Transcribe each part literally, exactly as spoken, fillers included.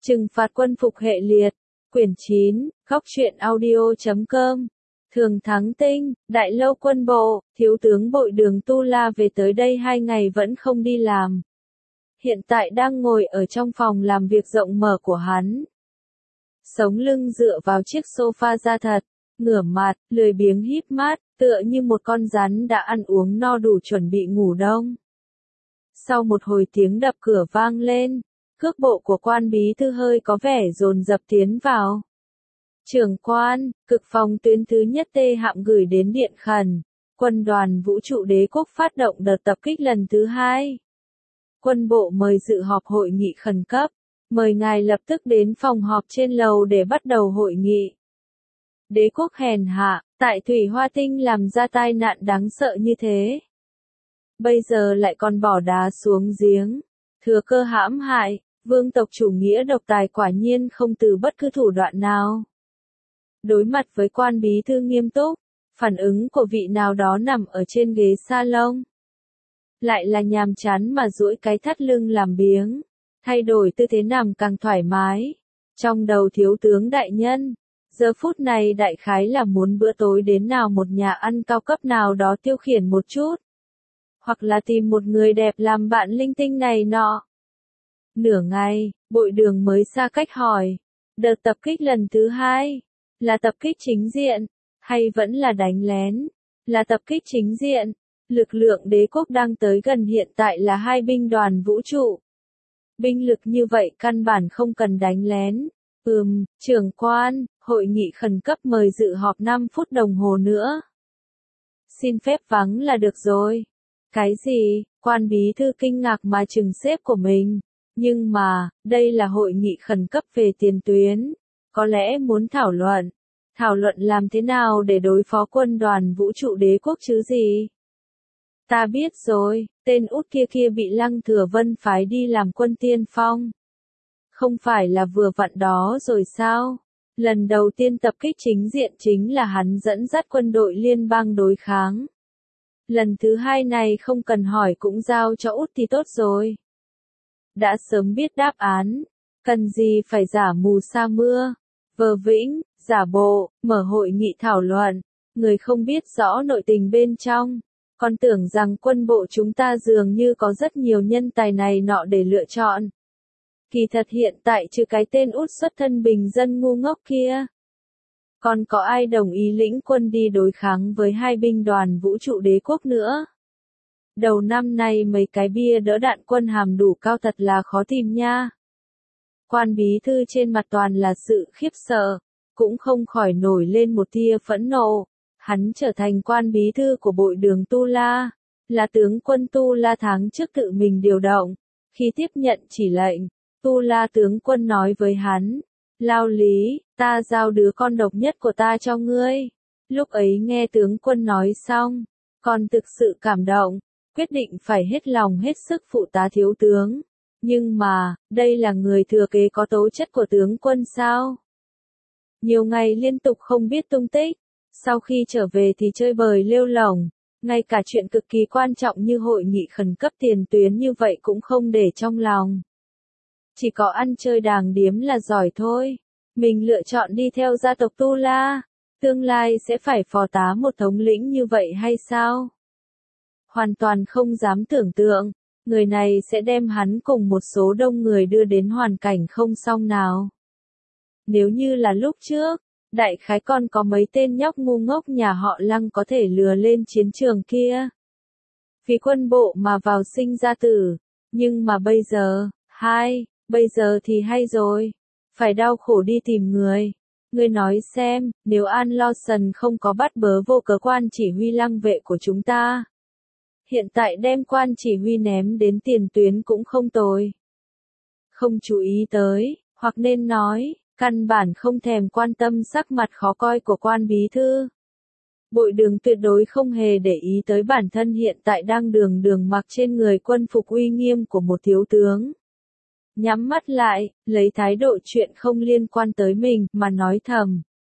Trừng phạt quân phục hệ liệt, quyển chín, góc truyện audio chấm com. Thường Thắng Tinh, Đại Lâu Quân Bộ, Thiếu tướng Bội Đường Tu La về tới đây hai ngày vẫn không đi làm. Hiện tại đang ngồi ở trong phòng làm việc rộng mở của hắn. Sống lưng dựa vào chiếc sofa da thật, ngửa mặt, lười biếng híp mắt, tựa như một con rắn đã ăn uống no đủ chuẩn bị ngủ đông. Sau một hồi tiếng đập cửa vang lên, cước bộ của quan bí thư hơi có vẻ dồn dập tiến vào. Trưởng quan, cực phòng tuyến thứ nhất tê hạm gửi đến điện khẩn, quân đoàn vũ trụ đế quốc phát động đợt tập kích lần thứ hai. Quân bộ mời dự họp hội nghị khẩn cấp, mời ngài lập tức đến phòng họp trên lầu để bắt đầu hội nghị. Đế quốc hèn hạ, tại Thủy Hoa Tinh làm ra tai nạn đáng sợ như thế. Bây giờ lại còn bỏ đá xuống giếng, thừa cơ hãm hại, vương tộc chủ nghĩa độc tài quả nhiên không từ bất cứ thủ đoạn nào. Đối mặt với quan bí thư nghiêm túc, phản ứng của vị nào đó nằm ở trên ghế salon. Lại là nhàm chán mà duỗi cái thắt lưng làm biếng, thay đổi tư thế nằm càng thoải mái. Trong đầu thiếu tướng đại nhân, giờ phút này đại khái là muốn bữa tối đến nào một nhà ăn cao cấp nào đó tiêu khiển một chút. Hoặc là tìm một người đẹp làm bạn linh tinh này nọ. Nửa ngày, Bội Đường mới xa cách hỏi, đợt tập kích lần thứ hai, là tập kích chính diện, hay vẫn là đánh lén? Là tập kích chính diện, lực lượng đế quốc đang tới gần hiện tại là hai binh đoàn vũ trụ. Binh lực như vậy căn bản không cần đánh lén. Ừm, trưởng quan, hội nghị khẩn cấp mời dự họp năm phút đồng hồ nữa. Xin phép vắng là được rồi. Cái gì? Quan bí thư kinh ngạc mà trừng sếp của mình. Nhưng mà, đây là hội nghị khẩn cấp về tiền tuyến. Có lẽ muốn thảo luận. Thảo luận làm thế nào để đối phó quân đoàn vũ trụ đế quốc chứ gì? Ta biết rồi, tên út kia kia bị Lăng Thừa Vân phái đi làm quân tiên phong. Không phải là vừa vặn đó rồi sao? Lần đầu tiên tập kích chính diện chính là hắn dẫn dắt quân đội liên bang đối kháng. Lần thứ hai này không cần hỏi cũng giao cho út thì tốt rồi. Đã sớm biết đáp án, cần gì phải giả mù sa mưa, vờ vĩnh, giả bộ, mở hội nghị thảo luận, người không biết rõ nội tình bên trong, còn tưởng rằng quân bộ chúng ta dường như có rất nhiều nhân tài này nọ để lựa chọn. Kỳ thật hiện tại trừ cái tên út xuất thân bình dân ngu ngốc kia, còn có ai đồng ý lĩnh quân đi đối kháng với hai binh đoàn vũ trụ đế quốc nữa. Đầu năm nay mấy cái bia đỡ đạn quân hàm đủ cao thật là khó tìm nha. Quan bí thư trên mặt toàn là sự khiếp sợ, cũng không khỏi nổi lên một tia phẫn nộ. Hắn trở thành quan bí thư của Bội Đường Tu La, là tướng quân Tu La tháng trước tự mình điều động. Khi tiếp nhận chỉ lệnh, Tu La tướng quân nói với hắn, Lao Lý, ta giao đứa con độc nhất của ta cho ngươi. Lúc ấy nghe tướng quân nói xong, còn thực sự cảm động, quyết định phải hết lòng hết sức phụ tá thiếu tướng. Nhưng mà, đây là người thừa kế có tố chất của tướng quân sao? Nhiều ngày liên tục không biết tung tích, sau khi trở về thì chơi bời lêu lổng, ngay cả chuyện cực kỳ quan trọng như hội nghị khẩn cấp tiền tuyến như vậy cũng không để trong lòng. Chỉ có ăn chơi đàng điếm là giỏi thôi. Mình lựa chọn đi theo gia tộc Tu La, tương lai sẽ phải phò tá một thống lĩnh như vậy hay sao? Hoàn toàn không dám tưởng tượng, người này sẽ đem hắn cùng một số đông người đưa đến hoàn cảnh không xong nào. Nếu như là lúc trước, đại khái còn có mấy tên nhóc ngu ngốc nhà họ Lăng có thể lừa lên chiến trường kia. Vì quân bộ mà vào sinh ra tử, nhưng mà bây giờ, hai, bây giờ thì hay rồi. Phải đau khổ đi tìm người. Ngươi nói xem, nếu An Lawson không có bắt bớ vô cớ quan chỉ huy Lăng vệ của chúng ta. Hiện tại đem quan chỉ huy ném đến tiền tuyến cũng không tồi. Không chú ý tới, hoặc nên nói, căn bản không thèm quan tâm sắc mặt khó coi của quan bí thư. Bội Đường tuyệt đối không hề để ý tới bản thân hiện tại đang đường đường mặc trên người quân phục uy nghiêm của một thiếu tướng. Nhắm mắt lại, lấy thái độ chuyện không liên quan tới mình mà nói thầm.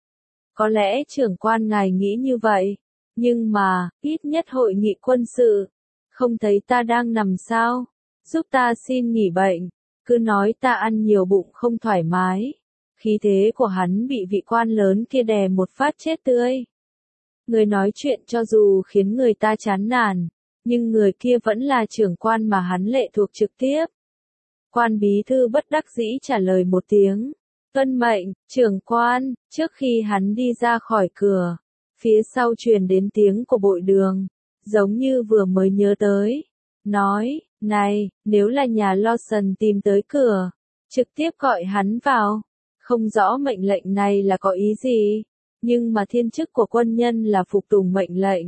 Có lẽ trưởng quan ngài nghĩ như vậy, nhưng mà, ít nhất hội nghị quân sự, không thấy ta đang nằm sao, giúp ta xin nghỉ bệnh, cứ nói ta ăn nhiều bụng không thoải mái. Khí thế của hắn bị vị quan lớn kia đè một phát chết tươi. Người nói chuyện cho dù khiến người ta chán nản, nhưng người kia vẫn là trưởng quan mà hắn lệ thuộc trực tiếp. Quan bí thư bất đắc dĩ trả lời một tiếng. Tuân mệnh, trưởng quan. Trước khi hắn đi ra khỏi cửa, phía sau truyền đến tiếng của Bội Đường, giống như vừa mới nhớ tới. Nói, này, nếu là nhà Lawson tìm tới cửa, trực tiếp gọi hắn vào. Không rõ mệnh lệnh này là có ý gì, nhưng mà thiên chức của quân nhân là phục tùng mệnh lệnh.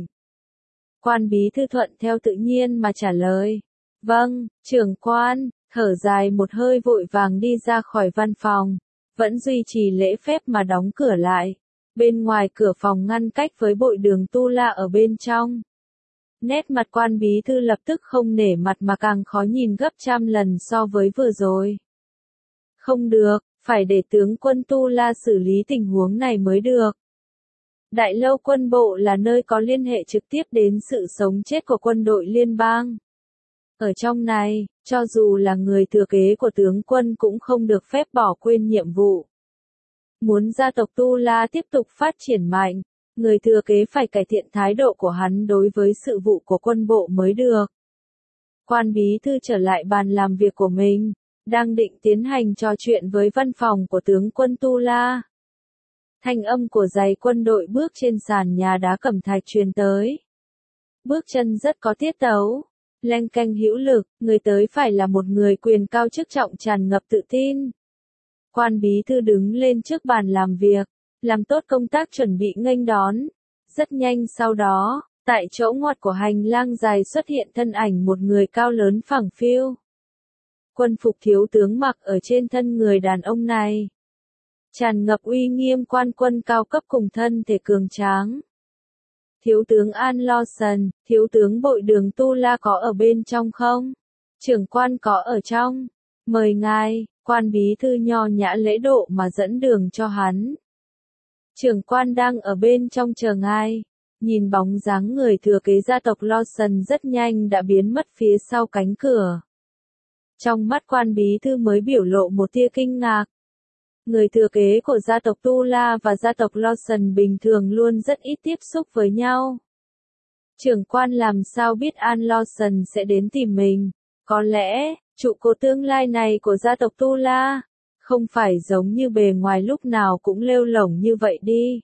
Quan bí thư thuận theo tự nhiên mà trả lời. Vâng, trưởng quan. Thở dài một hơi vội vàng đi ra khỏi văn phòng, vẫn duy trì lễ phép mà đóng cửa lại. Bên ngoài cửa phòng ngăn cách với Bội Đường Tu La ở bên trong. Nét mặt quan bí thư lập tức không nể mặt mà càng khó nhìn gấp trăm lần so với vừa rồi. Không được, phải để tướng quân Tu La xử lý tình huống này mới được. Đại lâu quân bộ là nơi có liên hệ trực tiếp đến sự sống chết của quân đội liên bang. Ở trong này, cho dù là người thừa kế của tướng quân cũng không được phép bỏ quên nhiệm vụ. Muốn gia tộc Tu La tiếp tục phát triển mạnh, người thừa kế phải cải thiện thái độ của hắn đối với sự vụ của quân bộ mới được. Quan bí thư trở lại bàn làm việc của mình, đang định tiến hành trò chuyện với văn phòng của tướng quân Tu La. Thanh âm của giày quân đội bước trên sàn nhà đá cẩm thạch truyền tới. Bước chân rất có tiết tấu, leng keng hữu lực, người tới phải là một người quyền cao chức trọng tràn ngập tự tin. Quan bí thư đứng lên trước bàn làm việc, làm tốt công tác chuẩn bị nghênh đón. Rất nhanh sau đó, tại chỗ ngoặt của hành lang dài xuất hiện thân ảnh một người cao lớn phẳng phiu. Quân phục thiếu tướng mặc ở trên thân người đàn ông này, tràn ngập uy nghiêm quan quân cao cấp cùng thân thể cường tráng. Thiếu tướng An Lawson, thiếu tướng Bội Đường Tu La có ở bên trong không? Trưởng quan có ở trong. Mời ngài. Quan bí thư nho nhã lễ độ mà dẫn đường cho hắn. Trưởng quan đang ở bên trong chờ ngài. Nhìn bóng dáng người thừa kế gia tộc Lawson rất nhanh đã biến mất phía sau cánh cửa. Trong mắt quan bí thư mới biểu lộ một tia kinh ngạc. Người thừa kế của gia tộc Tu La và gia tộc Lawson bình thường luôn rất ít tiếp xúc với nhau. Trưởng quan làm sao biết An Lawson sẽ đến tìm mình? Có lẽ, trụ cột tương lai này của gia tộc Tu La, không phải giống như bề ngoài lúc nào cũng lêu lổng như vậy đi.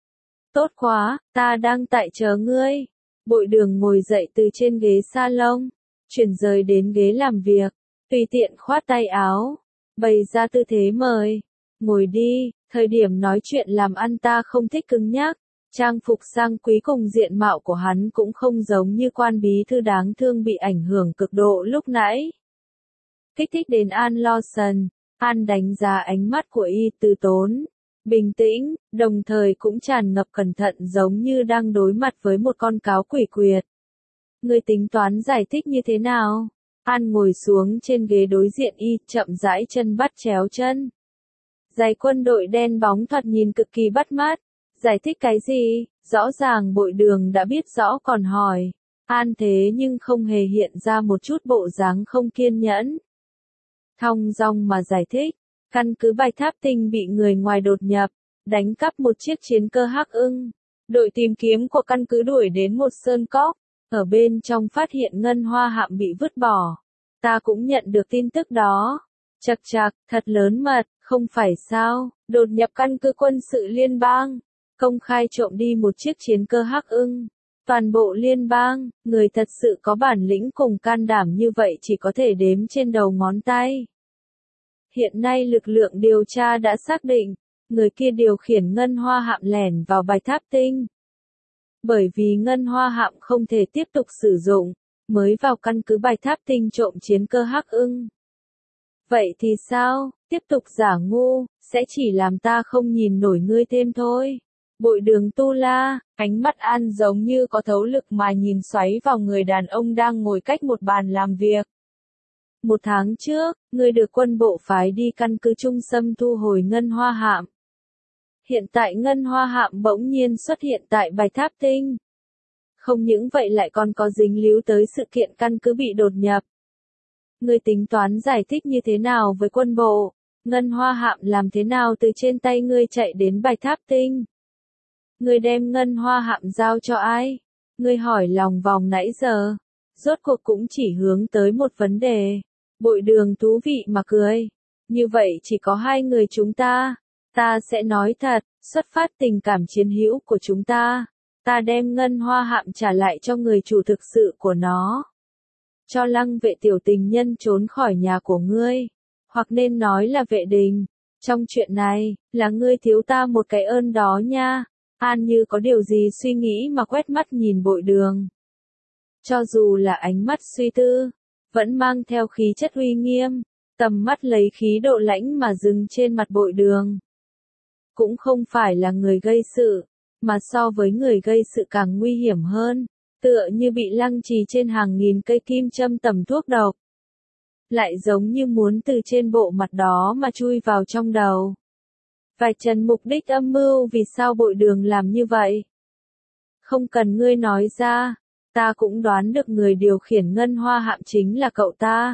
Tốt quá, ta đang tại chờ ngươi. Bội Đường ngồi dậy từ trên ghế salon, chuyển rời đến ghế làm việc, tùy tiện khoát tay áo, bày ra tư thế mời. Ngồi đi, thời điểm nói chuyện làm ăn ta không thích cứng nhắc. Trang phục sang quý cùng diện mạo của hắn cũng không giống như quan bí thư đáng thương bị ảnh hưởng cực độ lúc nãy. Kích thích đến An Lawson, An đánh giá ánh mắt của y từ tốn, bình tĩnh, đồng thời cũng tràn ngập cẩn thận giống như đang đối mặt với một con cáo quỷ quyệt. Ngươi tính toán giải thích như thế nào? An ngồi xuống trên ghế đối diện y, chậm rãi chân bắt chéo chân. Giày quân đội đen bóng thoạt nhìn cực kỳ bắt mắt. Giải thích cái gì? Rõ ràng Bội Đường đã biết rõ còn hỏi. An thế nhưng không hề hiện ra một chút bộ dáng không kiên nhẫn. Thong dong mà giải thích. Căn cứ Bạch Tháp Tinh bị người ngoài đột nhập, đánh cắp một chiếc chiến cơ Hắc Ưng. Đội tìm kiếm của căn cứ đuổi đến một sơn cốc. Ở bên trong phát hiện ngân hoa hạm bị vứt bỏ. Ta cũng nhận được tin tức đó. Chật chạc, thật lớn mật, không phải sao, đột nhập căn cứ quân sự liên bang, công khai trộm đi một chiếc chiến cơ Hắc Ưng. Toàn bộ liên bang, người thật sự có bản lĩnh cùng can đảm như vậy chỉ có thể đếm trên đầu ngón tay. Hiện nay lực lượng điều tra đã xác định, người kia điều khiển ngân hoa hạm lẻn vào Bạch Tháp Tinh. Bởi vì ngân hoa hạm không thể tiếp tục sử dụng, mới vào căn cứ Bạch Tháp Tinh trộm chiến cơ Hắc Ưng. Vậy thì sao, tiếp tục giả ngu, sẽ chỉ làm ta không nhìn nổi ngươi thêm thôi. Bội Đường Tu La, ánh mắt An giống như có thấu lực mà nhìn xoáy vào người đàn ông đang ngồi cách một bàn làm việc. Một tháng trước, ngươi được quân bộ phái đi căn cứ Trung Sâm thu hồi ngân hoa hạm. Hiện tại ngân hoa hạm bỗng nhiên xuất hiện tại Bạch Tháp Tinh. Không những vậy lại còn có dính líu tới sự kiện căn cứ bị đột nhập. Ngươi tính toán giải thích như thế nào với quân bộ? Ngân Hoa Hạm làm thế nào từ trên tay ngươi chạy đến Bạch Tháp Tinh? Ngươi đem Ngân Hoa Hạm giao cho ai? Ngươi hỏi lòng vòng nãy giờ, rốt cuộc cũng chỉ hướng tới một vấn đề. Bội Đường thú vị mà cười. Như vậy chỉ có hai người chúng ta. Ta sẽ nói thật, xuất phát tình cảm chiến hữu của chúng ta. Ta đem Ngân Hoa Hạm trả lại cho người chủ thực sự của nó. Cho Lăng Vệ tiểu tình nhân trốn khỏi nhà của ngươi. Hoặc nên nói là Vệ Đình. Trong chuyện này, là ngươi thiếu ta một cái ơn đó nha. An Như có điều gì suy nghĩ mà quét mắt nhìn Bội Đường. Cho dù là ánh mắt suy tư, vẫn mang theo khí chất uy nghiêm, tầm mắt lấy khí độ lãnh mà dừng trên mặt Bội Đường. Cũng không phải là người gây sự, mà so với người gây sự càng nguy hiểm hơn, tựa như bị lăng trì trên hàng nghìn cây kim châm tầm thuốc độc. Lại giống như muốn từ trên bộ mặt đó mà chui vào trong đầu. Vạch trần mục đích âm mưu vì sao Bội Đường làm như vậy. Không cần ngươi nói ra, ta cũng đoán được người điều khiển Ngân Hoa Hạm chính là cậu ta.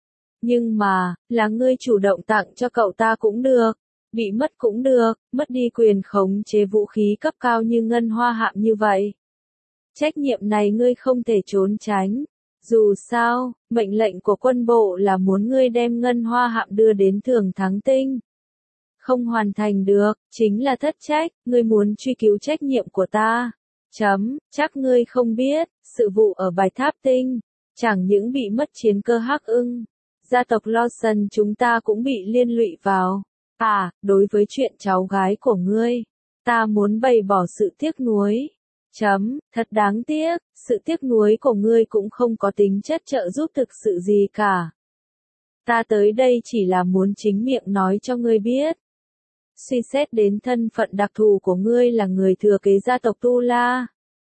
Nhưng mà, là ngươi chủ động tặng cho cậu ta cũng được, bị mất cũng được, mất đi quyền khống chế vũ khí cấp cao như Ngân Hoa Hạm như vậy. Trách nhiệm này ngươi không thể trốn tránh. Dù sao, mệnh lệnh của quân bộ là muốn ngươi đem Ngân Hoa Hạm đưa đến Thường Thắng Tinh. Không hoàn thành được, chính là thất trách, ngươi muốn truy cứu trách nhiệm của ta. Chấm, chắc ngươi không biết, sự vụ ở Bạch Tháp Tinh, chẳng những bị mất chiến cơ Hắc Ưng, gia tộc Lawson chúng ta cũng bị liên lụy vào. À, đối với chuyện cháu gái của ngươi, ta muốn bày bỏ sự tiếc nuối. Chấm, thật đáng tiếc, sự tiếc nuối của ngươi cũng không có tính chất trợ giúp thực sự gì cả. Ta tới đây chỉ là muốn chính miệng nói cho ngươi biết. Suy xét đến thân phận đặc thù của ngươi là người thừa kế gia tộc Tu La.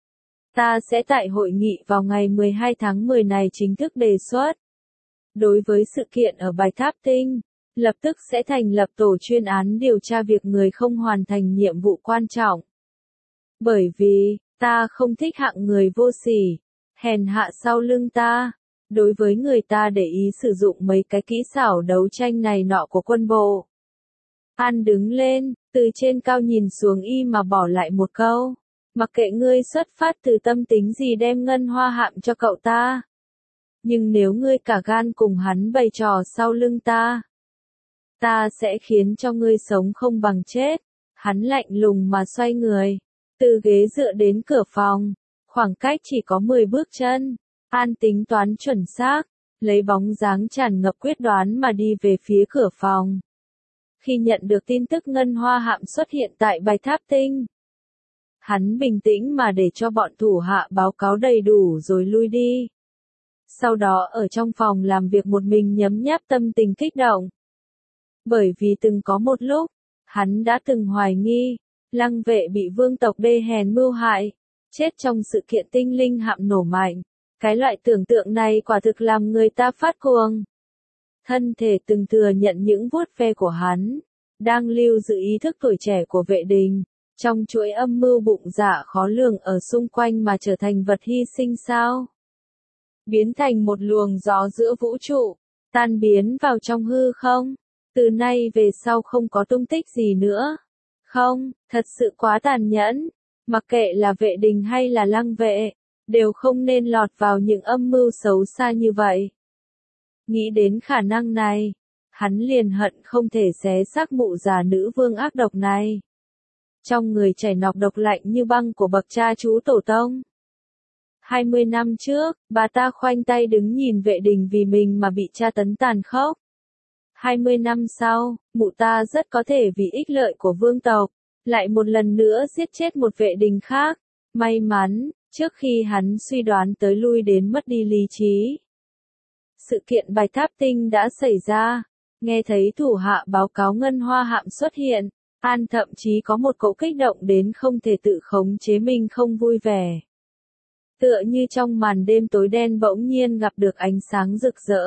Ta sẽ tại hội nghị vào ngày mười hai tháng mười này chính thức đề xuất. Đối với sự kiện ở Bạch Tháp Tinh, lập tức sẽ thành lập tổ chuyên án điều tra việc người không hoàn thành nhiệm vụ quan trọng. Bởi vì, ta không thích hạng người vô sỉ, hèn hạ sau lưng ta. Đối với người ta để ý sử dụng mấy cái kỹ xảo đấu tranh này nọ của quân bộ. An đứng lên, từ trên cao nhìn xuống y mà bỏ lại một câu. Mặc kệ ngươi xuất phát từ tâm tính gì đem Ngân Hoa Hạm cho cậu ta. Nhưng nếu ngươi cả gan cùng hắn bày trò sau lưng ta, ta sẽ khiến cho ngươi sống không bằng chết. Hắn lạnh lùng mà xoay người, từ ghế dựa đến cửa phòng, khoảng cách chỉ có mười bước chân. An tính toán chuẩn xác, lấy bóng dáng tràn ngập quyết đoán mà đi về phía cửa phòng. Khi nhận được tin tức Ngân Hoa Hạm xuất hiện tại Bạch Tháp Tinh, hắn bình tĩnh mà để cho bọn thủ hạ báo cáo đầy đủ rồi lui đi. Sau đó ở trong phòng làm việc một mình nhấm nháp tâm tình kích động. Bởi vì từng có một lúc, hắn đã từng hoài nghi, Lăng Vệ bị vương tộc đê hèn mưu hại, chết trong sự kiện tinh linh hạm nổ mạnh. Cái loại tưởng tượng này quả thực làm người ta phát cuồng. Thân thể từng thừa nhận những vuốt ve của hắn, đang lưu giữ ý thức tuổi trẻ của Vệ Đình, trong chuỗi âm mưu bụng dạ khó lường ở xung quanh mà trở thành vật hy sinh sao? Biến thành một luồng gió giữa vũ trụ, tan biến vào trong hư không, từ nay về sau không có tung tích gì nữa. Không, thật sự quá tàn nhẫn, mặc kệ là Vệ Đình hay là Lăng Vệ, đều không nên lọt vào những âm mưu xấu xa như vậy. Nghĩ đến khả năng này, hắn liền hận không thể xé xác mụ già nữ vương ác độc này. Trong người chảy nọc độc lạnh như băng của bậc cha chú tổ tông. hai mươi năm trước, bà ta khoanh tay đứng nhìn Vệ Đình vì mình mà bị tra tấn tàn khốc. hai mươi năm sau, mụ ta rất có thể vì ích lợi của vương tộc, lại một lần nữa giết chết một Vệ Đình khác. May mắn, trước khi hắn suy đoán tới lui đến mất đi lý trí. Sự kiện Bạch Tháp Tinh đã xảy ra, nghe thấy thủ hạ báo cáo Ngân Hoa Hạm xuất hiện, An thậm chí có một cỗ kích động đến không thể tự khống chế mình không vui vẻ. Tựa như trong màn đêm tối đen bỗng nhiên gặp được ánh sáng rực rỡ.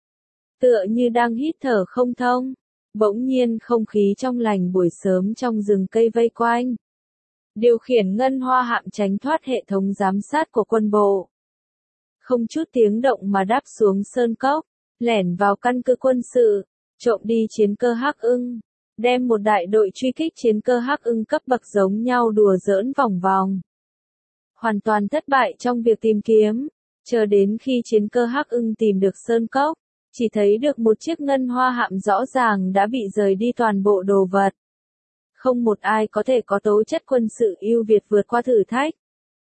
Tựa như đang hít thở không thông, bỗng nhiên không khí trong lành buổi sớm trong rừng cây vây quanh. Điều khiển Ngân Hoa Hạm tránh thoát hệ thống giám sát của quân bộ. Không chút tiếng động mà đáp xuống sơn cốc, lẻn vào căn cứ quân sự, trộm đi chiến cơ Hắc Ưng, đem một đại đội truy kích chiến cơ Hắc Ưng cấp bậc giống nhau đùa giỡn vòng vòng. Hoàn toàn thất bại trong việc tìm kiếm, chờ đến khi chiến cơ Hắc Ưng tìm được sơn cốc, chỉ thấy được một chiếc ngân hoa hạm rõ ràng đã bị rời đi toàn bộ đồ vật. Không một ai có thể có tố chất quân sự ưu việt vượt qua thử thách.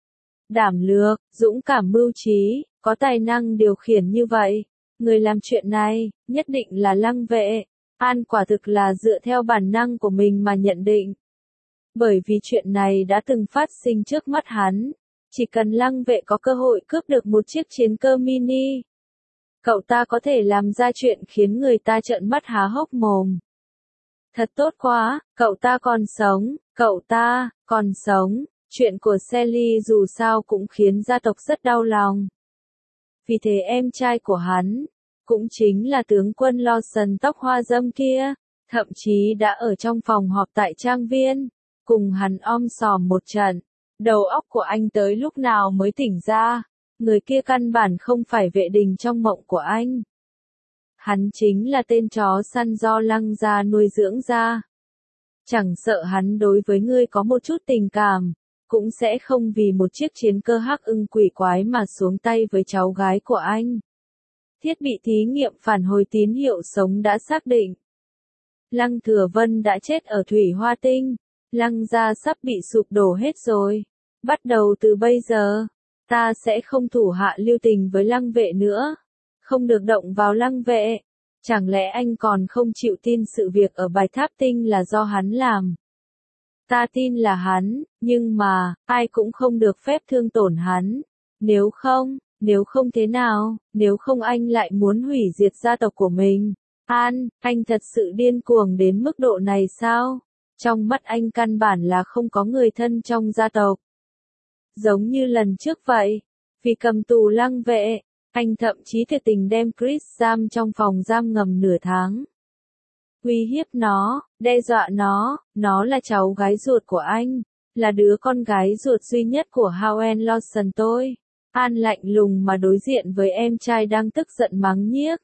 Đảm lược, dũng cảm mưu trí, có tài năng điều khiển như vậy. Người làm chuyện này, nhất định là Lăng Vệ. An quả thực là dựa theo bản năng của mình mà nhận định. Bởi vì chuyện này đã từng phát sinh trước mắt hắn. Chỉ cần Lăng Vệ có cơ hội cướp được một chiếc chiến cơ mini, cậu ta có thể làm ra chuyện khiến người ta trợn mắt há hốc mồm. Thật tốt quá, cậu ta còn sống, cậu ta, còn sống. Chuyện của Sally dù sao cũng khiến gia tộc rất đau lòng. Vì thế em trai của hắn, cũng chính là tướng quân Lawson tóc hoa râm kia, thậm chí đã ở trong phòng họp tại trang viên, cùng hắn om sòm một trận. Đầu óc của anh tới lúc nào mới tỉnh ra, người kia căn bản không phải vệ đình trong mộng của anh. Hắn chính là tên chó săn do Lăng gia nuôi dưỡng ra. Chẳng sợ hắn đối với ngươi có một chút tình cảm, cũng sẽ không vì một chiếc chiến cơ Hắc Ưng quỷ quái mà xuống tay với cháu gái của anh. Thiết bị thí nghiệm phản hồi tín hiệu sống đã xác định. Lăng Thừa Vân đã chết ở Thủy Hoa Tinh. Lăng gia sắp bị sụp đổ hết rồi. Bắt đầu từ bây giờ, ta sẽ không thủ hạ lưu tình với Lăng Vệ nữa. Không được động vào Lăng Vệ. Chẳng lẽ anh còn không chịu tin sự việc ở Bạch Tháp Tinh là do hắn làm? Ta tin là hắn, nhưng mà, ai cũng không được phép thương tổn hắn. Nếu không, nếu không thế nào, nếu không anh lại muốn hủy diệt gia tộc của mình. An, anh thật sự điên cuồng đến mức độ này sao? Trong mắt anh căn bản là không có người thân trong gia tộc. Giống như lần trước vậy, vì cầm tù Lăng Vệ, anh thậm chí thiệt tình đem Chris giam trong phòng giam ngầm nửa tháng. Uy hiếp nó, đe dọa nó, nó là cháu gái ruột của anh, là đứa con gái ruột duy nhất của Howen Lawson tôi. An lạnh lùng mà đối diện với em trai đang tức giận mắng nhiếc.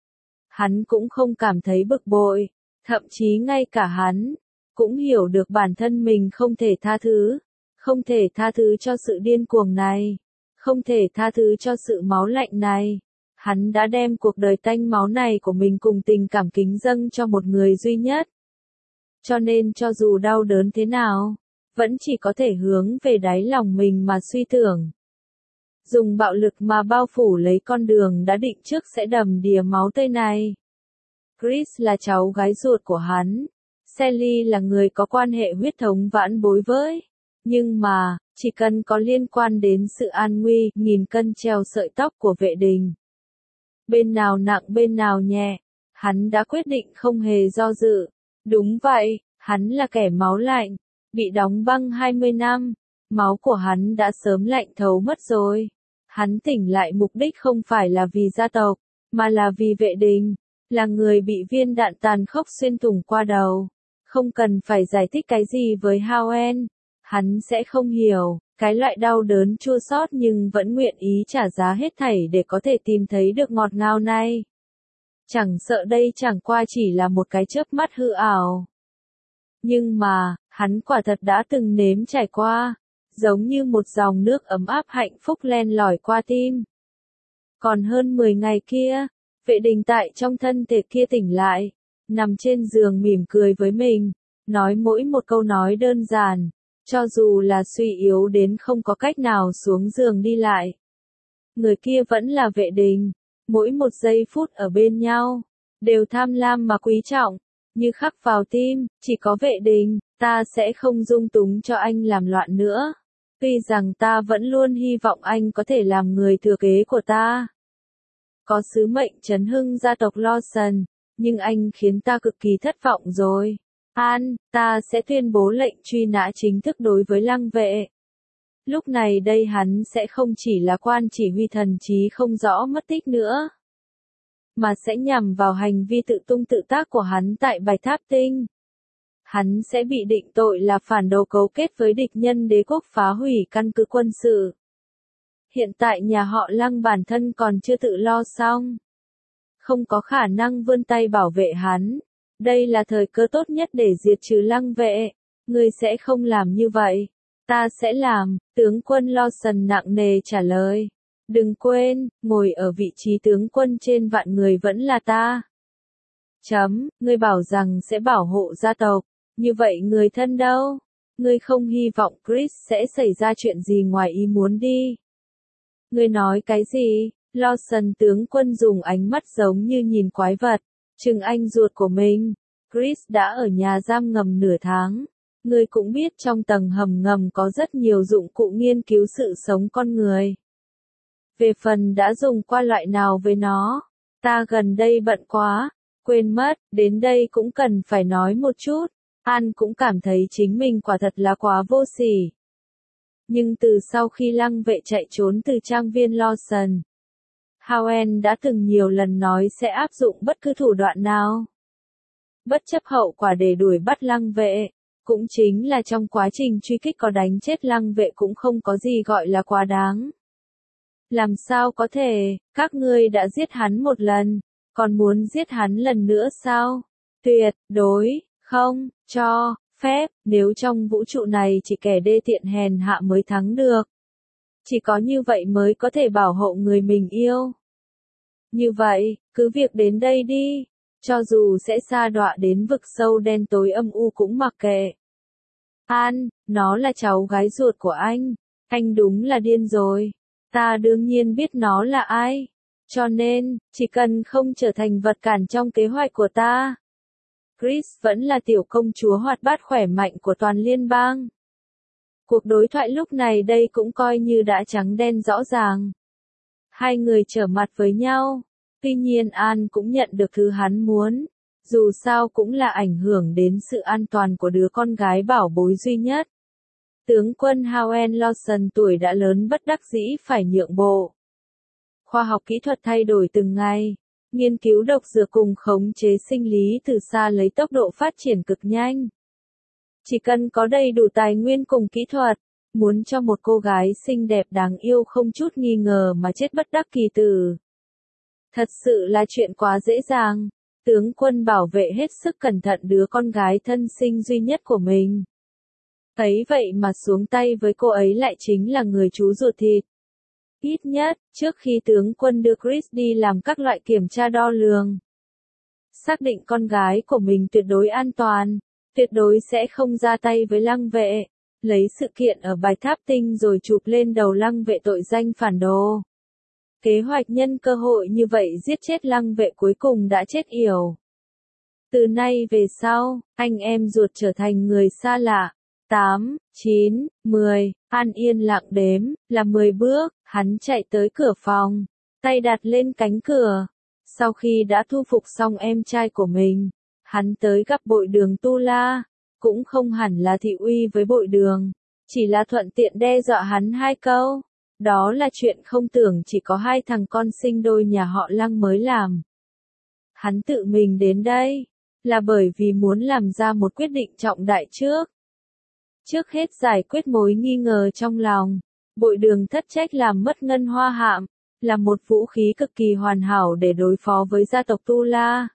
Hắn cũng không cảm thấy bực bội, thậm chí ngay cả hắn, cũng hiểu được bản thân mình không thể tha thứ, không thể tha thứ cho sự điên cuồng này, không thể tha thứ cho sự máu lạnh này. Hắn đã đem cuộc đời tanh máu này của mình cùng tình cảm kính dâng cho một người duy nhất. Cho nên cho dù đau đớn thế nào, vẫn chỉ có thể hướng về đáy lòng mình mà suy tưởng. Dùng bạo lực mà bao phủ lấy con đường đã định trước sẽ đầm đìa máu tươi này. Chris là cháu gái ruột của hắn. Sally là người có quan hệ huyết thống vãn bối với. Nhưng mà, chỉ cần có liên quan đến sự an nguy, nghìn cân treo sợi tóc của vệ đình. Bên nào nặng bên nào nhẹ, hắn đã quyết định không hề do dự. Đúng vậy, hắn là kẻ máu lạnh, bị đóng băng hai mươi năm, máu của hắn đã sớm lạnh thấu mất rồi. Hắn tỉnh lại mục đích không phải là vì gia tộc, mà là vì vệ đình, là người bị viên đạn tàn khốc xuyên thủng qua đầu. Không cần phải giải thích cái gì với Howen, hắn sẽ không hiểu. Cái loại đau đớn chua xót nhưng vẫn nguyện ý trả giá hết thảy để có thể tìm thấy được ngọt ngào này. Chẳng sợ đây chẳng qua chỉ là một cái chớp mắt hư ảo. Nhưng mà, hắn quả thật đã từng nếm trải qua, giống như một dòng nước ấm áp hạnh phúc len lỏi qua tim. Còn hơn mười ngày kia, vệ đình tại trong thân thể kia tỉnh lại, nằm trên giường mỉm cười với mình, nói mỗi một câu nói đơn giản. Cho dù là suy yếu đến không có cách nào xuống giường đi lại. Người kia vẫn là vệ đình. Mỗi một giây phút ở bên nhau, đều tham lam mà quý trọng, như khắc vào tim, chỉ có vệ đình, ta sẽ không dung túng cho anh làm loạn nữa. Tuy rằng ta vẫn luôn hy vọng anh có thể làm người thừa kế của ta. Có sứ mệnh trấn hưng gia tộc Lawson, nhưng anh khiến ta cực kỳ thất vọng rồi. An, ta sẽ tuyên bố lệnh truy nã chính thức đối với Lăng Vệ. Lúc này đây hắn sẽ không chỉ là quan chỉ huy thần trí không rõ mất tích nữa, mà sẽ nhằm vào hành vi tự tung tự tác của hắn tại Bạch Tháp Tinh. Hắn sẽ bị định tội là phản đồ cấu kết với địch nhân đế quốc phá hủy căn cứ quân sự. Hiện tại nhà họ Lăng bản thân còn chưa tự lo xong. không có khả năng vươn tay bảo vệ hắn. Đây là thời cơ tốt nhất để diệt trừ Lăng Vệ. Ngươi sẽ không làm như vậy. Ta sẽ làm, tướng quân Lawson nặng nề trả lời. Đừng quên, ngồi ở vị trí tướng quân trên vạn người vẫn là ta. Chấm, ngươi bảo rằng sẽ bảo hộ gia tộc. Như vậy người thân đâu? Ngươi không hy vọng Chris sẽ xảy ra chuyện gì ngoài ý muốn đi. Ngươi nói cái gì? Lawson tướng quân dùng ánh mắt giống như nhìn quái vật. Chừng anh ruột của mình. Chris đã ở nhà giam ngầm nửa tháng. Ngươi cũng biết trong tầng hầm ngầm có rất nhiều dụng cụ nghiên cứu sự sống con người. Về phần đã dùng qua loại nào với nó, ta gần đây bận quá, quên mất, đến đây cũng cần phải nói một chút. An cũng cảm thấy chính mình quả thật là quá vô sỉ. Nhưng từ sau khi Lăng Vệ chạy trốn từ trang viên Lawson, Howen đã từng nhiều lần nói sẽ áp dụng bất cứ thủ đoạn nào. Bất chấp hậu quả để đuổi bắt Lăng Vệ, cũng chính là trong quá trình truy kích có đánh chết Lăng Vệ cũng không có gì gọi là quá đáng. Làm sao có thể, các ngươi đã giết hắn một lần, còn muốn giết hắn lần nữa sao? Tuyệt đối, không, cho, phép, nếu trong vũ trụ này chỉ kẻ đê tiện hèn hạ mới thắng được. Chỉ có như vậy mới có thể bảo hộ người mình yêu. Như vậy, cứ việc đến đây đi, cho dù sẽ sa đọa đến vực sâu đen tối âm u cũng mặc kệ. An, nó là cháu gái ruột của anh, anh đúng là điên rồi. Ta đương nhiên biết nó là ai. Cho nên, chỉ cần không trở thành vật cản trong kế hoạch của ta. Chris vẫn là tiểu công chúa hoạt bát khỏe mạnh của toàn liên bang. Cuộc đối thoại lúc này đây cũng coi như đã trắng đen rõ ràng. Hai người trở mặt với nhau. Tuy nhiên An cũng nhận được thứ hắn muốn. Dù sao cũng là ảnh hưởng đến sự an toàn của đứa con gái bảo bối duy nhất. Tướng quân Howen Lawson tuổi đã lớn bất đắc dĩ phải nhượng bộ. Khoa học kỹ thuật thay đổi từng ngày. Nghiên cứu độc dược cùng khống chế sinh lý từ xa lấy tốc độ phát triển cực nhanh. Chỉ cần có đầy đủ tài nguyên cùng kỹ thuật, muốn cho một cô gái xinh đẹp đáng yêu không chút nghi ngờ mà chết bất đắc kỳ tử. Thật sự là chuyện quá dễ dàng. Tướng quân bảo vệ hết sức cẩn thận đứa con gái thân sinh duy nhất của mình. Ấy vậy mà xuống tay với cô ấy lại chính là người chú ruột thịt. Ít nhất, trước khi tướng quân đưa Chris đi làm các loại kiểm tra đo lường. Xác định con gái của mình tuyệt đối an toàn, tuyệt đối sẽ không ra tay với Lăng Vệ. Lấy sự kiện ở Bạch Tháp Tinh rồi chụp lên đầu Lăng Vệ tội danh phản đồ. Kế hoạch nhân cơ hội như vậy giết chết Lăng Vệ cuối cùng đã chết yểu. Từ nay về sau, anh em ruột trở thành người xa lạ. tám, chín, mười, An yên lặng đếm, là mười bước, hắn chạy tới cửa phòng, tay đặt lên cánh cửa. Sau khi đã thu phục xong em trai của mình, hắn tới gặp bội đường Tu La, cũng không hẳn là thị uy với bội đường, chỉ là thuận tiện đe dọa hắn hai câu. Đó là chuyện không tưởng chỉ có hai thằng con sinh đôi nhà họ Lăng mới làm. Hắn tự mình đến đây, là bởi vì muốn làm ra một quyết định trọng đại trước. Trước hết giải quyết mối nghi ngờ trong lòng, bội đường thất trách làm mất ngân hoa hạm, là một vũ khí cực kỳ hoàn hảo để đối phó với gia tộc Tu La.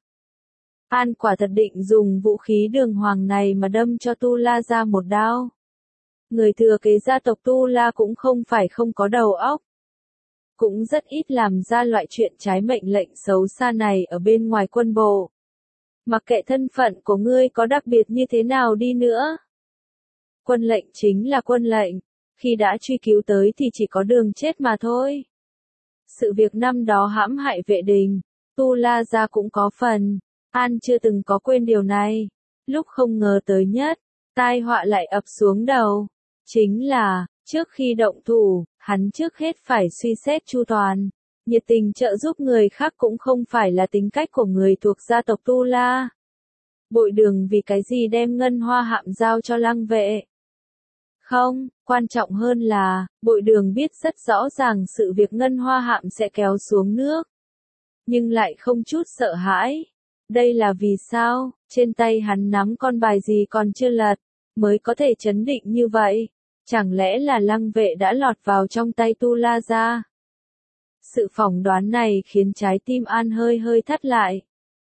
An quả thật định dùng vũ khí đường hoàng này mà đâm cho Tu La ra một đao. Người thừa kế gia tộc Tu La cũng không phải không có đầu óc. Cũng rất ít làm ra loại chuyện trái mệnh lệnh xấu xa này ở bên ngoài quân bộ. Mặc kệ thân phận của ngươi có đặc biệt như thế nào đi nữa. Quân lệnh chính là quân lệnh, khi đã truy cứu tới thì chỉ có đường chết mà thôi. Sự việc năm đó hãm hại vệ đình, Tu La gia cũng có phần, An chưa từng có quên điều này. Lúc không ngờ tới nhất, tai họa lại ập xuống đầu. Chính là, trước khi động thủ, hắn trước hết phải suy xét chu toàn. Nhiệt tình trợ giúp người khác cũng không phải là tính cách của người thuộc gia tộc Tu La. Bội đường vì cái gì đem ngân hoa hạm giao cho Lăng Vệ? Không, quan trọng hơn là, bội đường biết rất rõ ràng sự việc ngân hoa hạm sẽ kéo xuống nước. Nhưng lại không chút sợ hãi. Đây là vì sao, trên tay hắn nắm con bài gì còn chưa lật, mới có thể chấn định như vậy. Chẳng lẽ là Lăng Vệ đã lọt vào trong tay Tu La gia? Sự phỏng đoán này khiến trái tim An hơi hơi thắt lại.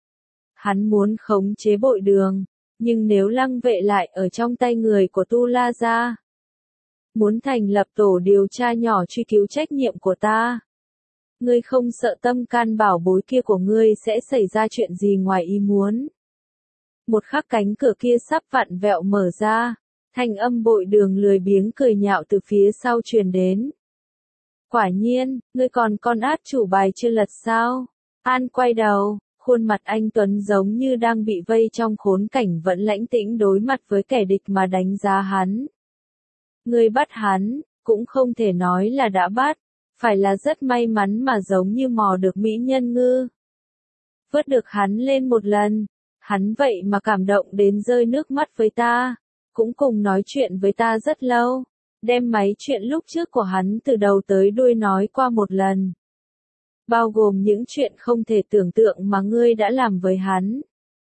Hắn muốn khống chế Bội Đường, nhưng nếu Lăng Vệ lại ở trong tay người của Tu La gia, muốn thành lập tổ điều tra nhỏ truy cứu trách nhiệm của ta. Ngươi không sợ tâm can bảo bối kia của ngươi sẽ xảy ra chuyện gì ngoài ý muốn. Một khắc cánh cửa kia sắp vặn vẹo mở ra, thanh âm Bội Đường lười biếng cười nhạo từ phía sau truyền đến. Quả nhiên, ngươi còn con át chủ bài chưa lật sao? An quay đầu, khuôn mặt anh Tuấn giống như đang bị vây trong khốn cảnh vẫn lãnh tĩnh đối mặt với kẻ địch mà đánh giá hắn. Ngươi bắt hắn, cũng không thể nói là đã bắt, phải là rất may mắn mà giống như mò được mỹ nhân ngư. Vớt được hắn lên một lần, hắn vậy mà cảm động đến rơi nước mắt với ta, cũng cùng nói chuyện với ta rất lâu, đem máy chuyện lúc trước của hắn từ đầu tới đuôi nói qua một lần. Bao gồm những chuyện không thể tưởng tượng mà ngươi đã làm với hắn.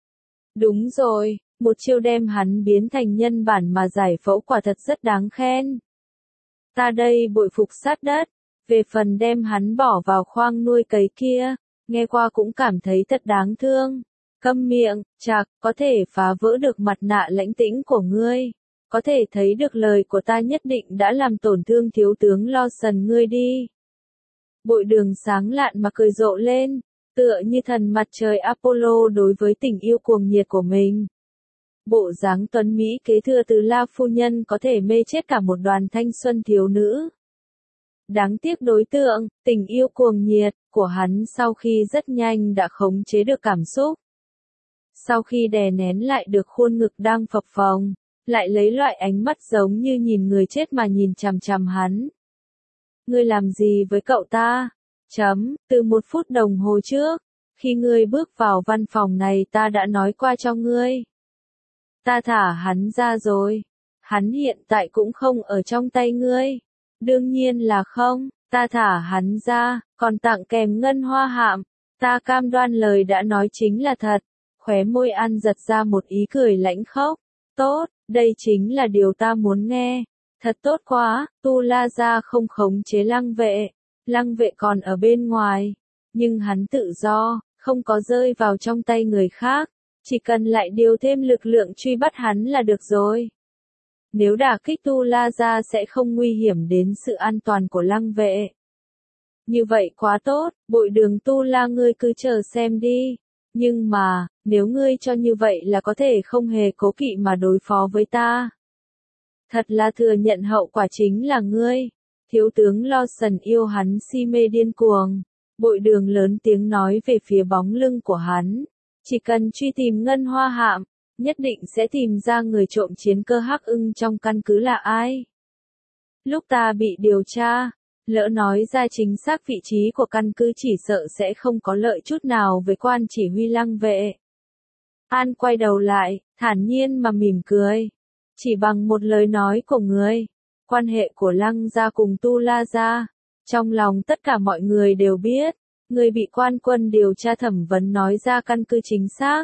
Đúng rồi, một chiêu đem hắn biến thành nhân bản mà giải phẫu quả thật rất đáng khen. Ta đây bội phục sát đất, về phần đem hắn bỏ vào khoang nuôi cấy kia, nghe qua cũng cảm thấy thật đáng thương. Câm miệng, chạc, có thể phá vỡ được mặt nạ lãnh tĩnh của ngươi. Có thể thấy được lời của ta nhất định đã làm tổn thương thiếu tướng Lawson ngươi đi. Bội Đường sáng lạn mà cười rộ lên, tựa như thần mặt trời Apollo đối với tình yêu cuồng nhiệt của mình. Bộ dáng tuấn Mỹ kế thừa từ La phu nhân có thể mê chết cả một đoàn thanh xuân thiếu nữ. Đáng tiếc đối tượng, tình yêu cuồng nhiệt, của hắn sau khi rất nhanh đã khống chế được cảm xúc. Sau khi đè nén lại được khuôn ngực đang phập phồng, lại lấy loại ánh mắt giống như nhìn người chết mà nhìn chằm chằm hắn. Ngươi làm gì với cậu ta? Chấm, từ một phút đồng hồ trước, khi ngươi bước vào văn phòng này ta đã nói qua cho ngươi. Ta thả hắn ra rồi. Hắn hiện tại cũng không ở trong tay ngươi. Đương nhiên là không, ta thả hắn ra, còn tặng kèm ngân hoa hạm. Ta cam đoan lời đã nói chính là thật. Khóe môi An giật ra một ý cười lãnh khốc. Tốt, đây chính là điều ta muốn nghe. Thật tốt quá, Tu La gia không khống chế Lăng Vệ. Lăng Vệ còn ở bên ngoài. Nhưng hắn tự do, không có rơi vào trong tay người khác. Chỉ cần lại điều thêm lực lượng truy bắt hắn là được rồi. Nếu đả kích Tu La gia sẽ không nguy hiểm đến sự an toàn của Lăng Vệ. Như vậy quá tốt, Bội Đường Tu La ngươi cứ chờ xem đi. Nhưng mà, nếu ngươi cho như vậy là có thể không hề cố kỵ mà đối phó với ta. Thật là thừa nhận hậu quả chính là ngươi. Thiếu tướng Lawson yêu hắn si mê điên cuồng. Bội Đường lớn tiếng nói về phía bóng lưng của hắn. Chỉ cần truy tìm ngân hoa hạm, nhất định sẽ tìm ra người trộm chiến cơ Hắc Ưng trong căn cứ là ai. Lúc ta bị điều tra, lỡ nói ra chính xác vị trí của căn cứ chỉ sợ sẽ không có lợi chút nào với quan chỉ huy Lăng Vệ. An quay đầu lại, thản nhiên mà mỉm cười. Chỉ bằng một lời nói của ngươi, quan hệ của Lăng gia cùng Tu La gia, trong lòng tất cả mọi người đều biết, ngươi bị quan quân điều tra thẩm vấn nói ra căn cứ chính xác.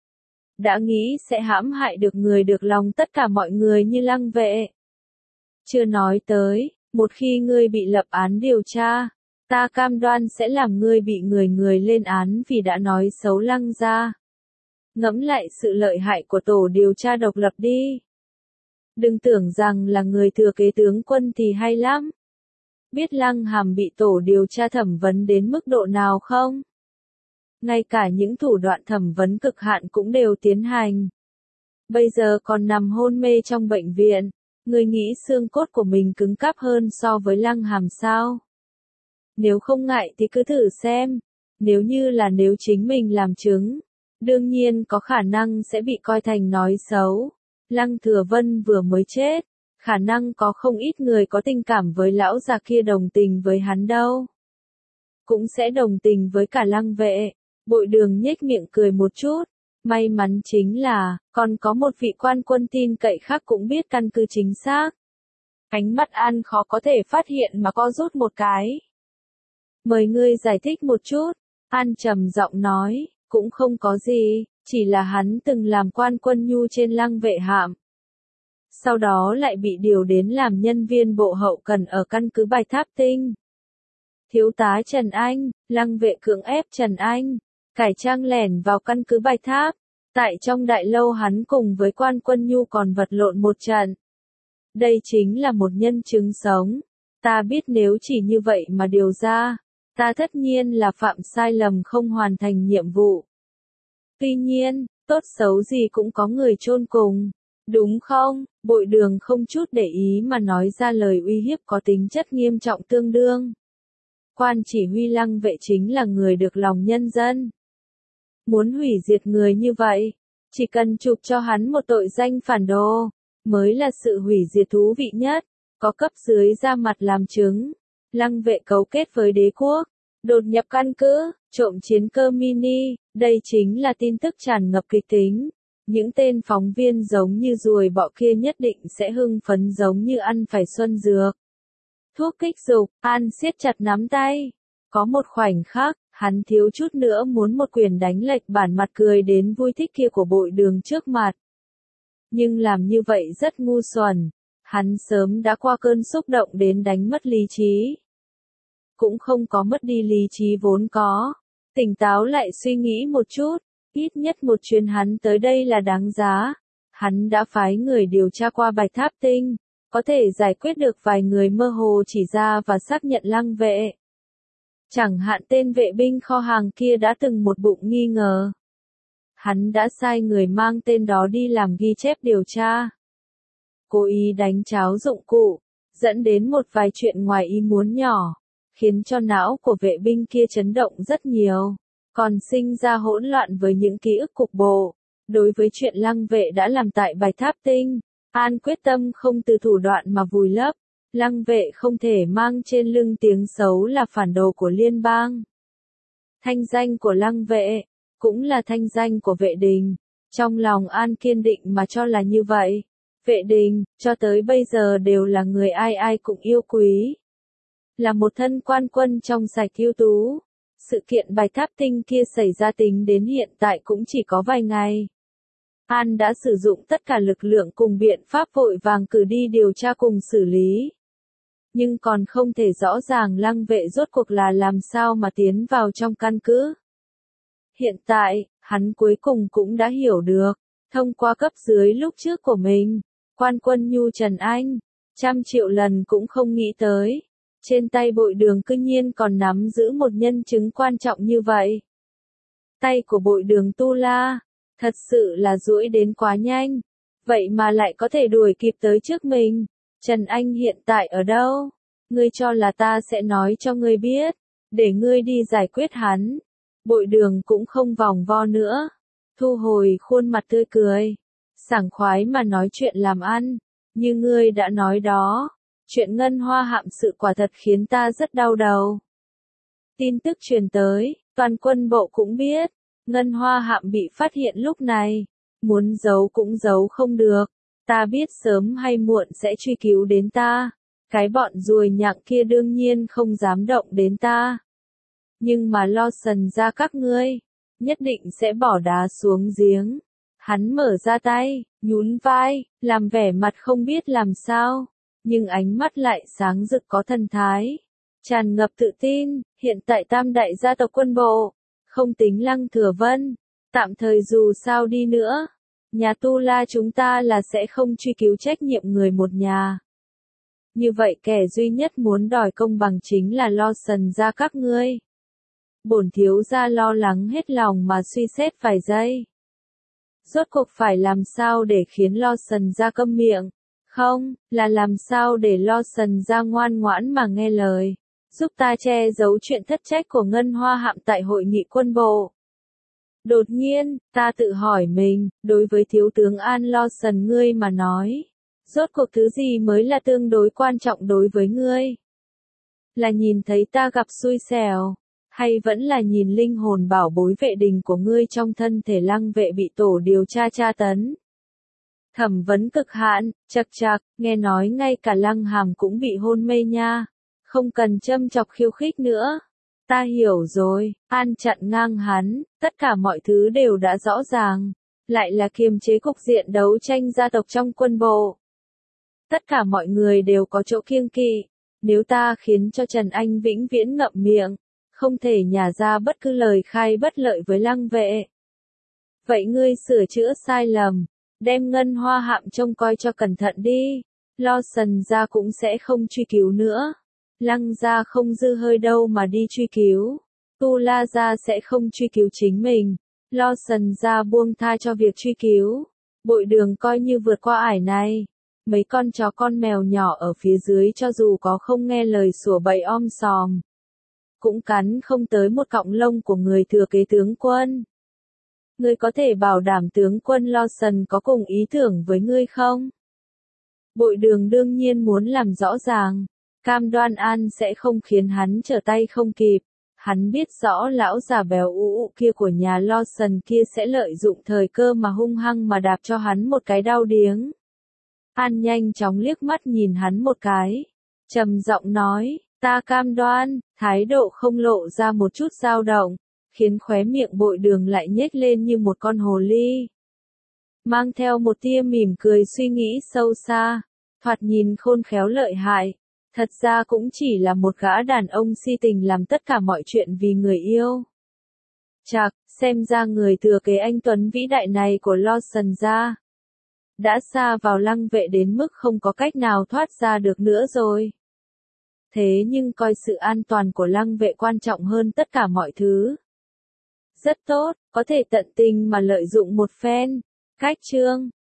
Đã nghĩ sẽ hãm hại được người được lòng tất cả mọi người như Lăng Vệ. Chưa nói tới, một khi ngươi bị lập án điều tra, ta cam đoan sẽ làm ngươi bị người người lên án vì đã nói xấu Lăng gia. Ngẫm lại sự lợi hại của tổ điều tra độc lập đi. Đừng tưởng rằng là người thừa kế tướng quân thì hay lắm. Biết Lăng Hàm bị tổ điều tra thẩm vấn đến mức độ nào không? Ngay cả những thủ đoạn thẩm vấn cực hạn cũng đều tiến hành. Bây giờ còn nằm hôn mê trong bệnh viện, người nghĩ xương cốt của mình cứng cáp hơn so với Lăng Hàm sao? Nếu không ngại thì cứ thử xem, nếu như là nếu chính mình làm chứng, đương nhiên có khả năng sẽ bị coi thành nói xấu. Lăng Thừa Vân vừa mới chết, khả năng có không ít người có tình cảm với lão già kia đồng tình với hắn đâu. Cũng sẽ đồng tình với cả Lăng Vệ. Bội Đường nhếch miệng cười một chút. May mắn chính là, còn có một vị quan quân tin cậy khác cũng biết căn cứ chính xác. Ánh mắt An khó có thể phát hiện mà co rút một cái. Mời ngươi giải thích một chút. An trầm giọng nói, cũng không có gì, chỉ là hắn từng làm quan quân nhu trên Lăng Vệ hạm. Sau đó lại bị điều đến làm nhân viên bộ hậu cần ở căn cứ Bạch Tháp Tinh. Thiếu tá Trần Anh, Lăng Vệ cưỡng ép Trần Anh, cải trang lẻn vào căn cứ Bạch Tháp. Tại trong đại lâu hắn cùng với Quan Quân Nhu còn vật lộn một trận. Đây chính là một nhân chứng sống. Ta biết nếu chỉ như vậy mà điều ra, ta tất nhiên là phạm sai lầm không hoàn thành nhiệm vụ. Tuy nhiên, tốt xấu gì cũng có người chôn cùng. Đúng không? Bội Đường không chút để ý mà nói ra lời uy hiếp có tính chất nghiêm trọng tương đương. Quan chỉ huy Lăng Vệ chính là người được lòng nhân dân. Muốn hủy diệt người như vậy, chỉ cần chụp cho hắn một tội danh phản đồ, mới là sự hủy diệt thú vị nhất. Có cấp dưới ra mặt làm chứng. Lăng Vệ cấu kết với đế quốc, đột nhập căn cứ, trộm chiến cơ mini, đây chính là tin tức tràn ngập kịch tính. Những tên phóng viên giống như ruồi bọ kia nhất định sẽ hưng phấn giống như ăn phải xuân dược. Thuốc kích dục, An siết chặt nắm tay. Có một khoảnh khắc, hắn thiếu chút nữa muốn một quyền đánh lệch bản mặt cười đến vui thích kia của Bội Đường trước mặt. Nhưng làm như vậy rất ngu xuẩn. Hắn sớm đã qua cơn xúc động đến đánh mất lý trí. Cũng không có mất đi lý trí vốn có. Tỉnh táo lại suy nghĩ một chút. Ít nhất một chuyến hắn tới đây là đáng giá. Hắn đã phái người điều tra qua Bạch Tháp Tinh. Có thể giải quyết được vài người mơ hồ chỉ ra và xác nhận Lăng Vệ. Chẳng hạn tên vệ binh kho hàng kia đã từng một bụng nghi ngờ. Hắn đã sai người mang tên đó đi làm ghi chép điều tra. Cố ý đánh cháo dụng cụ, dẫn đến một vài chuyện ngoài ý muốn nhỏ, khiến cho não của vệ binh kia chấn động rất nhiều, còn sinh ra hỗn loạn với những ký ức cục bộ. Đối với chuyện Lăng Vệ đã làm tại Bạch Tháp Tinh, An quyết tâm không từ thủ đoạn mà vùi lấp. Lăng Vệ không thể mang trên lưng tiếng xấu là phản đồ của liên bang. Thanh danh của Lăng Vệ, cũng là thanh danh của vệ đình. Trong lòng An kiên định mà cho là như vậy. Vệ đình, cho tới bây giờ đều là người ai ai cũng yêu quý. Là một thân quan quân trong sạch ưu tú. Sự kiện Bạch Tháp Tinh kia xảy ra tính đến hiện tại cũng chỉ có vài ngày. An đã sử dụng tất cả lực lượng cùng biện pháp vội vàng cử đi điều tra cùng xử lý. Nhưng còn không thể rõ ràng Lăng Vệ rốt cuộc là làm sao mà tiến vào trong căn cứ. Hiện tại, hắn cuối cùng cũng đã hiểu được, thông qua cấp dưới lúc trước của mình, Quan Quân Nhu Trần Anh, trăm triệu lần cũng không nghĩ tới. Trên tay Bội Đường cư nhiên còn nắm giữ một nhân chứng quan trọng như vậy. Tay của Bội Đường tu la, thật sự là duỗi đến quá nhanh, vậy mà lại có thể đuổi kịp tới trước mình. Trần Anh hiện tại ở đâu? Ngươi cho là ta sẽ nói cho ngươi biết, để ngươi đi giải quyết hắn. Bội Đường cũng không vòng vo nữa, thu hồi khuôn mặt tươi cười, sảng khoái mà nói chuyện làm ăn. Như ngươi đã nói đó, chuyện Ngân Hoa Hạm sự quả thật khiến ta rất đau đầu. Tin tức truyền tới, toàn quân bộ cũng biết, Ngân Hoa Hạm bị phát hiện lúc này, muốn giấu cũng giấu không được. Ta biết sớm hay muộn sẽ truy cứu đến ta, cái bọn ruồi nhặng kia đương nhiên không dám động đến ta. Nhưng mà Lawson ra các ngươi, nhất định sẽ bỏ đá xuống giếng. Hắn mở ra tay, nhún vai, làm vẻ mặt không biết làm sao, nhưng ánh mắt lại sáng rực có thần thái, tràn ngập tự tin. Hiện tại tam đại gia tộc quân bộ, không tính Lăng Thừa Vân, tạm thời dù sao đi nữa, nhà Tu La chúng ta là sẽ không truy cứu trách nhiệm người một nhà. Như vậy kẻ duy nhất muốn đòi công bằng chính là Lawson ra các ngươi. Bổn thiếu gia lo lắng hết lòng mà suy xét vài giây. Rốt cuộc phải làm sao để khiến Lawson ra câm miệng? Không, là làm sao để Lawson ra ngoan ngoãn mà nghe lời, giúp ta che giấu chuyện thất trách của Ngân Hoa Hạm tại hội nghị quân bộ. Đột nhiên, ta tự hỏi mình, đối với thiếu tướng An Lawson ngươi mà nói, rốt cuộc thứ gì mới là tương đối quan trọng đối với ngươi? Là nhìn thấy ta gặp xui xẻo, hay vẫn là nhìn linh hồn bảo bối vệ đình của ngươi trong thân thể Lăng Vệ bị tổ điều tra tra tấn? Thẩm vấn cực hạn, chậc chạc, nghe nói ngay cả Lăng Hàm cũng bị hôn mê nha. Không cần châm chọc khiêu khích nữa. Ta hiểu rồi. An chặn ngang hắn, tất cả mọi thứ đều đã rõ ràng. Lại là kiềm chế cục diện đấu tranh gia tộc trong quân bộ. Tất cả mọi người đều có chỗ kiêng kỵ. Nếu ta khiến cho Trần Anh vĩnh viễn ngậm miệng, không thể nhả ra bất cứ lời khai bất lợi với Lăng Vệ. Vậy ngươi sửa chữa sai lầm, đem Ngân Hoa Hạm trông coi cho cẩn thận đi, Lawson gia cũng sẽ không truy cứu nữa. Lăng gia không dư hơi đâu mà đi truy cứu. Tu La gia sẽ không truy cứu chính mình. Lawson gia buông tha cho việc truy cứu. Bội Đường coi như vượt qua ải này. Mấy con chó con mèo nhỏ ở phía dưới cho dù có không nghe lời sủa bậy om sòm, cũng cắn không tới một cọng lông của người thừa kế tướng quân. Ngươi có thể bảo đảm tướng quân Lawson có cùng ý tưởng với ngươi không? Bội Đường đương nhiên muốn làm rõ ràng, cam đoan An sẽ không khiến hắn trở tay không kịp. Hắn biết rõ lão già béo ú ụ kia của nhà Lawson kia sẽ lợi dụng thời cơ mà hung hăng mà đạp cho hắn một cái đau điếng. An nhanh chóng liếc mắt nhìn hắn một cái, trầm giọng nói, ta cam đoan, thái độ không lộ ra một chút dao động, khiến khóe miệng Bội Đường lại nhếch lên như một con hồ ly. Mang theo một tia mỉm cười suy nghĩ sâu xa, thoạt nhìn khôn khéo lợi hại, thật ra cũng chỉ là một gã đàn ông si tình làm tất cả mọi chuyện vì người yêu. Chạc, xem ra người thừa kế anh Tuấn vĩ đại này của Lawson gia đã sa vào Lăng Vệ đến mức không có cách nào thoát ra được nữa rồi. Thế nhưng coi sự an toàn của Lăng Vệ quan trọng hơn tất cả mọi thứ. Rất tốt, có thể tận tình mà lợi dụng một phen. Cách chương